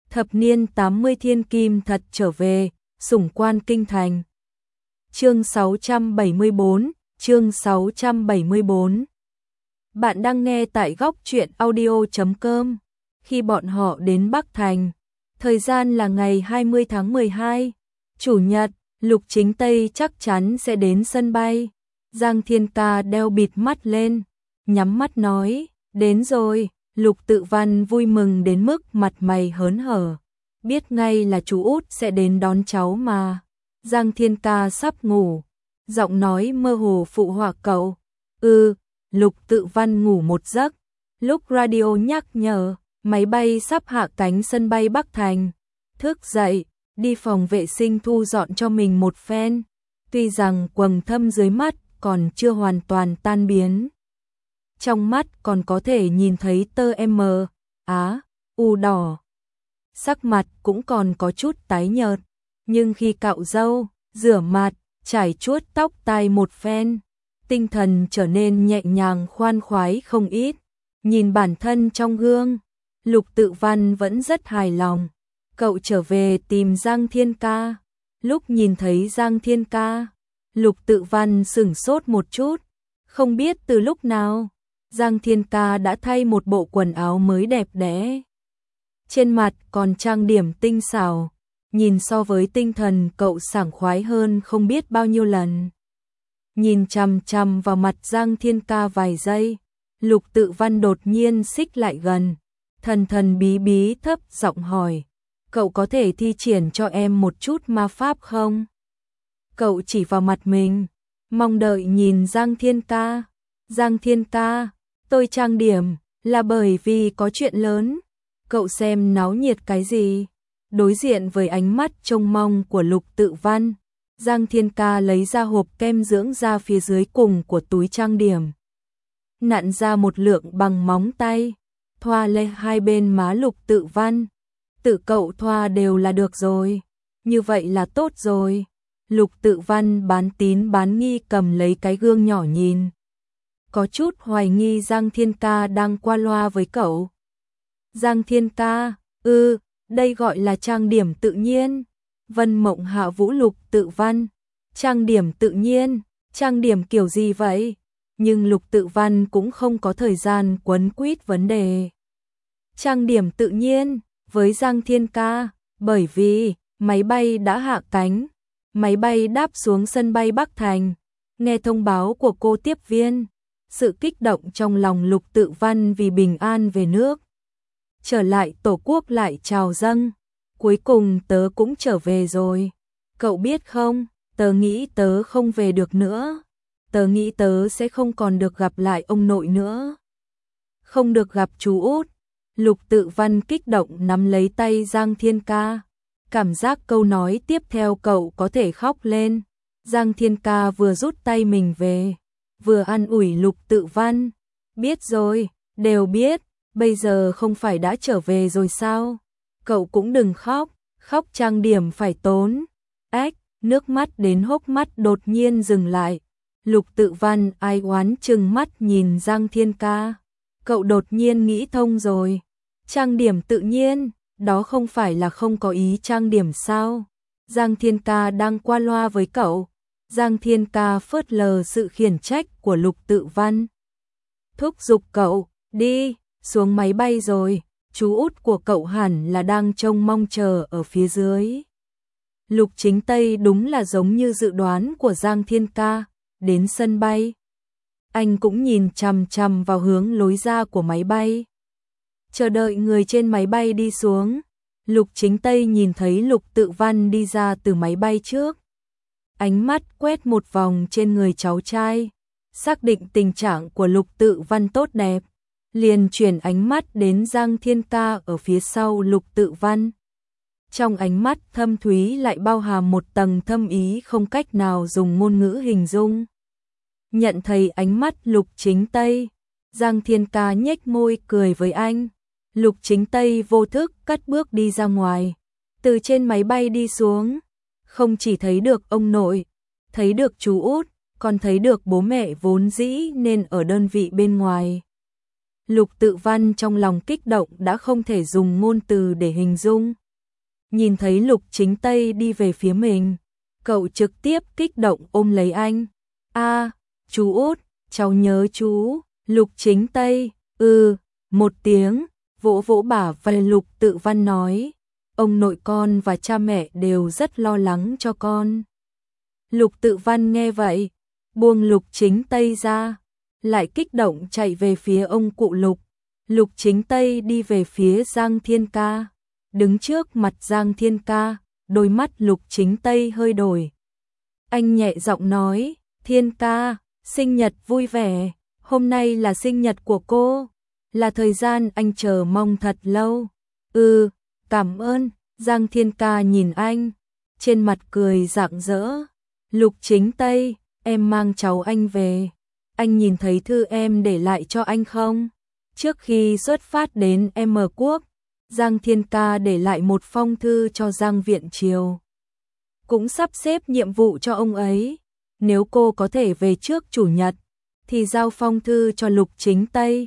Thập niên 80 thiên kim thật trở về, sủng quan kinh thành. Chương 674, chương 674. Bạn đang nghe tại góc truyện audio.com. Khi bọn họ đến Bắc Thành, thời gian là ngày 20 tháng 12, Chủ nhật, Lục Chính Tây chắc chắn sẽ đến sân bay. Giang Thiên Ca đeo bịt mắt lên, nhắm mắt nói, đến rồi. Lục Tự Văn vui mừng đến mức mặt mày hớn hở, biết ngay là chú út sẽ đến đón cháu mà. Giang Thiên Ca sắp ngủ, giọng nói mơ hồ phụ họa cậu. Lục Tự Văn ngủ một giấc, lúc radio nhắc nhở, máy bay sắp hạ cánh sân bay Bắc Thành. Thức dậy, đi phòng vệ sinh thu dọn cho mình một phen, tuy rằng quầng thâm dưới mắt còn chưa hoàn toàn tan biến. Trong mắt còn có thể nhìn thấy tơ u đỏ. Sắc mặt cũng còn có chút tái nhợt, nhưng khi cạo râu, rửa mặt, chải chuốt tóc tai một phen, tinh thần trở nên nhẹ nhàng khoan khoái không ít. Nhìn bản thân trong gương, Lục Tự Văn vẫn rất hài lòng. Cậu trở về tìm Giang Thiên Ca. Lúc nhìn thấy Giang Thiên Ca, Lục Tự Văn sửng sốt một chút, không biết từ lúc nào Giang Thiên Ca đã thay một bộ quần áo mới đẹp đẽ. Trên mặt còn trang điểm tinh xảo, nhìn so với tinh thần cậu sảng khoái hơn không biết bao nhiêu lần. Nhìn chằm chằm vào mặt Giang Thiên Ca vài giây, Lục Tự Văn đột nhiên xích lại gần, thần thần bí bí thấp giọng hỏi, cậu có thể thi triển cho em một chút ma pháp không? Cậu chỉ vào mặt mình, mong đợi nhìn Giang Thiên Ca. Giang Thiên Ca, tôi trang điểm là bởi vì có chuyện lớn. Cậu xem náo nhiệt cái gì? Đối diện với ánh mắt trông mong của Lục Tự Văn, Giang Thiên Ca lấy ra hộp kem dưỡng da phía dưới cùng của túi trang điểm, nặn ra một lượng bằng móng tay, thoa lên hai bên má Lục Tự Văn. Tự cậu thoa đều là được rồi, như vậy là tốt rồi. Lục Tự Văn bán tín bán nghi cầm lấy cái gương nhỏ nhìn, có chút hoài nghi Giang Thiên Ca đang qua loa với cậu. Giang Thiên Ca, đây gọi là trang điểm tự nhiên. Vân Mộng hạ vũ Lục Tự Văn, trang điểm tự nhiên, trang điểm kiểu gì vậy? Nhưng Lục Tự Văn cũng không có thời gian quấn quýt vấn đề. Trang điểm tự nhiên với Giang Thiên Ca, bởi vì máy bay đã hạ cánh, máy bay đáp xuống sân bay Bắc Thành. Nghe thông báo của cô tiếp viên, sự kích động trong lòng Lục Tự Văn vì bình an về nước, trở lại tổ quốc lại trào dâng. Cuối cùng tớ cũng trở về rồi. Cậu biết không, tớ nghĩ tớ không về được nữa. Tớ nghĩ tớ sẽ không còn được gặp lại ông nội nữa. Không được gặp chú út. Lục Tự Văn kích động nắm lấy tay Giang Thiên Ca. Cảm giác câu nói tiếp theo cậu có thể khóc lên. Giang Thiên Ca vừa rút tay mình về, vừa an ủi Lục Tự Văn. Biết rồi, đều biết, bây giờ không phải đã trở về rồi sao? Cậu cũng đừng khóc, khóc trang điểm phải tốn. Nước mắt đến hốc mắt đột nhiên dừng lại. Lục Tự Văn ai oán trừng mắt nhìn Giang Thiên Ca. Cậu đột nhiên nghĩ thông rồi. Trang điểm tự nhiên, đó không phải là không có ý trang điểm sao? Giang Thiên Ca đang qua loa với cậu. Giang Thiên Ca phớt lờ sự khiển trách của Lục Tự Văn, thúc giục cậu, đi, xuống máy bay rồi, chú út của cậu hẳn là đang trông mong chờ ở phía dưới. Lục Chính Tây đúng là giống như dự đoán của Giang Thiên Ca, đến sân bay. Anh cũng nhìn chằm chằm vào hướng lối ra của máy bay, chờ đợi người trên máy bay đi xuống. Lục Chính Tây nhìn thấy Lục Tự Văn đi ra từ máy bay trước, ánh mắt quét một vòng trên người cháu trai, xác định tình trạng của Lục Tự Văn tốt đẹp, liền chuyển ánh mắt đến Giang Thiên Ca ở phía sau Lục Tự Văn. Trong ánh mắt thâm thúy lại bao hàm một tầng thâm ý không cách nào dùng ngôn ngữ hình dung. Nhận thấy ánh mắt Lục Chính Tây, Giang Thiên Ca nhếch môi cười với anh. Lục Chính Tây vô thức cất bước đi ra ngoài, từ trên máy bay đi xuống, không chỉ thấy được ông nội, thấy được chú út, còn thấy được bố mẹ vốn dĩ nên ở đơn vị bên ngoài. Lục Tự Văn trong lòng kích động đã không thể dùng ngôn từ để hình dung. Nhìn thấy Lục Chính Tây đi về phía mình, cậu trực tiếp kích động ôm lấy anh. A, chú út, cháu nhớ chú. Lục Chính Tây, một tiếng, vỗ vỗ bả vai Lục Tự Văn nói, ông nội con và cha mẹ đều rất lo lắng cho con. Lục Tự Văn nghe vậy, buông Lục Chính Tây ra, lại kích động chạy về phía ông cụ Lục. Lục Chính Tây đi về phía Giang Thiên Ca, đứng trước mặt Giang Thiên Ca, đôi mắt Lục Chính Tây hơi đổi. Anh nhẹ giọng nói, Thiên Ca, sinh nhật vui vẻ, hôm nay là sinh nhật của cô, là thời gian anh chờ mong thật lâu. Cảm ơn. Giang Thiên Ca nhìn anh, trên mặt cười rạng rỡ. Lục Chính Tây, em mang cháu anh về. Anh nhìn thấy thư em để lại cho anh không? Trước khi xuất phát đến M Quốc, Giang Thiên Ca để lại một phong thư cho Giang Viện Triều. Cũng sắp xếp nhiệm vụ cho ông ấy. Nếu cô có thể về trước Chủ nhật, thì giao phong thư cho Lục Chính Tây.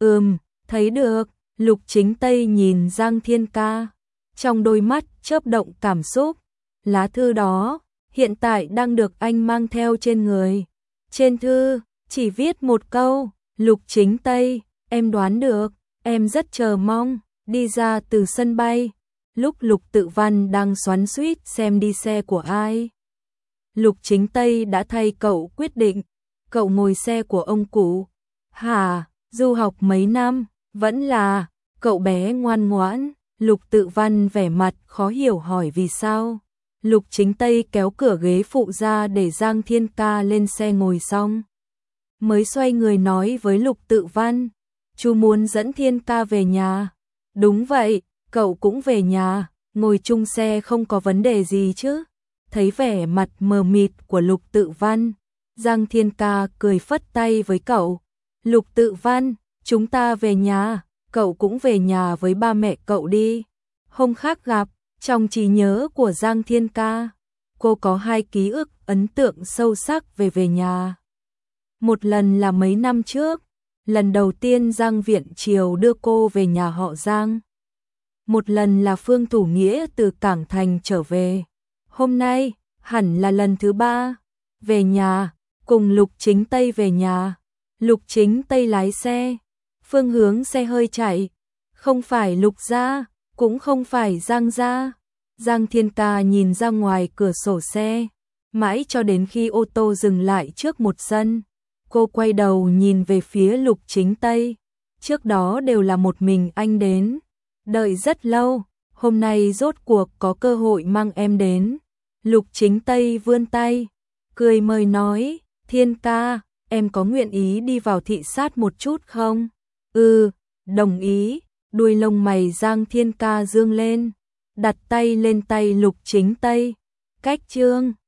Thấy được. Lục Chính Tây nhìn Giang Thiên Ca, trong đôi mắt chớp động cảm xúc. Lá thư đó hiện tại đang được anh mang theo trên người. Trên thư chỉ viết một câu, Lục Chính Tây, em đoán được, em rất chờ mong. Đi ra từ sân bay, lúc Lục Tự Văn đang xoắn xuýt xem đi xe của ai, Lục Chính Tây đã thay cậu quyết định. Cậu ngồi xe của ông cụ. Hả, du học mấy năm, vẫn là cậu bé ngoan ngoãn. Lục Tự Văn vẻ mặt khó hiểu hỏi vì sao. Lục Chính Tây kéo cửa ghế phụ ra để Giang Thiên Ca lên xe ngồi xong, mới xoay người nói với Lục Tự Văn, chú muốn dẫn Thiên Ca về nhà. Đúng vậy, cậu cũng về nhà, ngồi chung xe không có vấn đề gì chứ. Thấy vẻ mặt mờ mịt của Lục Tự Văn, Giang Thiên Ca cười phất tay với cậu. Lục Tự Văn, chúng ta về nhà, cậu cũng về nhà với ba mẹ cậu đi. Hôm khác gặp. Trong trí nhớ của Giang Thiên Ca, cô có hai ký ức ấn tượng sâu sắc về nhà. Một lần là mấy năm trước, lần đầu tiên Giang Viện Triều đưa cô về nhà họ Giang. Một lần là Phương Thủ Nghĩa từ Cảng Thành trở về. Hôm nay, hẳn là lần thứ ba. Về nhà, cùng Lục Chính Tây về nhà. Lục Chính Tây lái xe, phương hướng xe hơi chạy, không phải Lục gia, cũng không phải Giang gia. Giang Thiên Ca nhìn ra ngoài cửa sổ xe, mãi cho đến khi ô tô dừng lại trước một sân. Cô quay đầu nhìn về phía Lục Chính Tây. Trước đó đều là một mình anh đến. Đợi rất lâu, hôm nay rốt cuộc có cơ hội mang em đến. Lục Chính Tây vươn tay, cười mời nói, Thiên Ca, em có nguyện ý đi vào thị sát một chút không? Đồng ý. Đuôi lông mày Giang Thiên Ca dương lên, đặt tay lên tay Lục Chính Tây. Cách chương